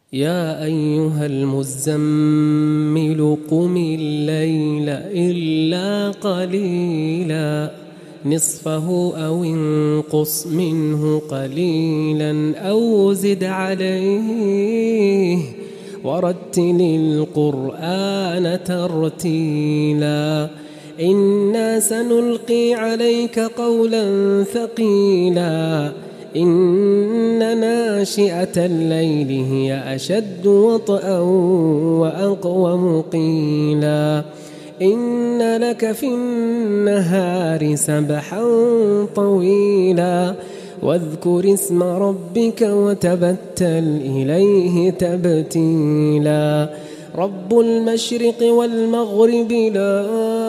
يا أيها المزمل قم الليل إلا قليلا نصفه أو انقص منه قليلا أو زد عليه ورتل القرآن ترتيلا إنا سنلقي عليك قولا ثقيلا إن ناشئة الليل هي أشد وطئا وأقوم قيلا إن لك في النهار سبحا طويلا واذكر اسم ربك وتبتل إليه تبتيلا رب المشرق والمغرب لا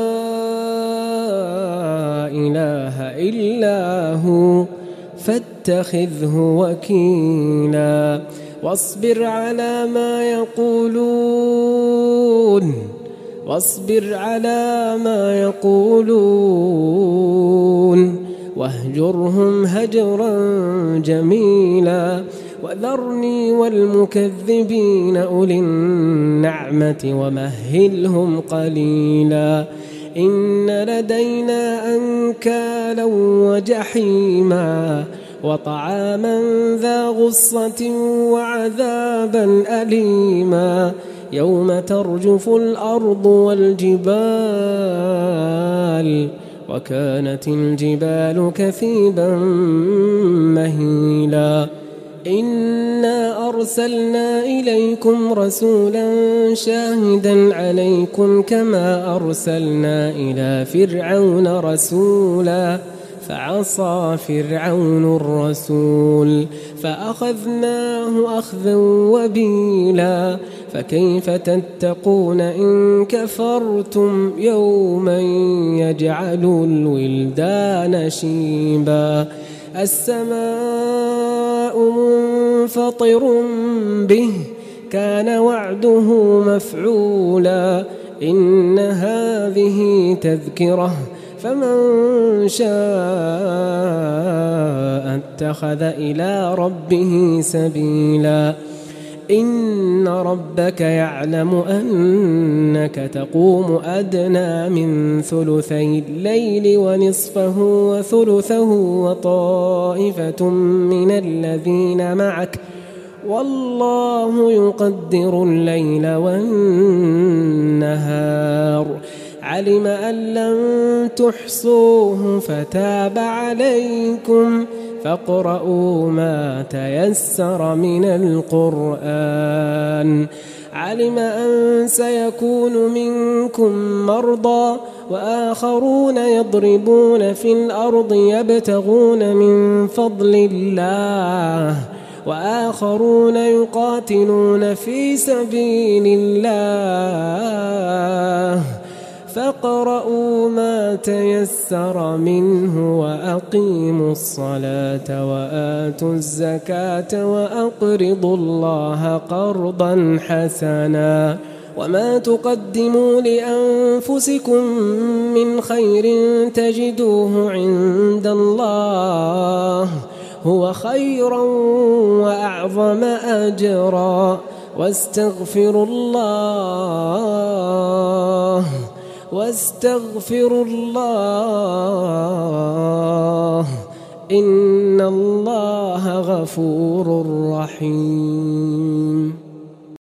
إله إلا هو فاتخذه وكيلا واصبر على ما يقولون واهجرهم هجرا جميلا وذرني والمكذبين أولي النعمة ومهلهم قليلا إن لدينا أنكالا وجحيما وطعاما ذا غصة وعذابا أليما يوم ترجف الأرض والجبال وكانت الجبال كثيبا مهيلا إنا أرسلنا إليكم رسولا شاهدا عليكم كما أرسلنا إلى فرعون رسولا فعصى فرعون الرسول فأخذناه أخذا وبيلا فكيف تتقون إن كفرتم يوما يجعل الولدان شيبا السماء منفطر به كان وعده مفعولا إن هذه تذكرة فمن شاء اتخذ إلى ربه سبيلا إن ربك يعلم أنك تقوم أدنى من ثلثي الليل ونصفه وثلثه وطائفة من الذين معك والله يقدر الليل والنهار علم أن لن تحصوه فتاب عليكم فاقرؤوا ما تيسر من القرآن علم أن سيكون منكم مرضى وآخرون يضربون في الأرض يبتغون من فضل الله وآخرون يقاتلون في سبيل الله فاقرؤوا ما تيسر منه وأقيموا الصلاة وآتوا الزكاة وأقرضوا الله قرضا حسنا وما تقدموا لأنفسكم من خير تجدوه عند الله هو خيرا وأعظم أجرا واستغفروا الله إن الله غفور رحيم.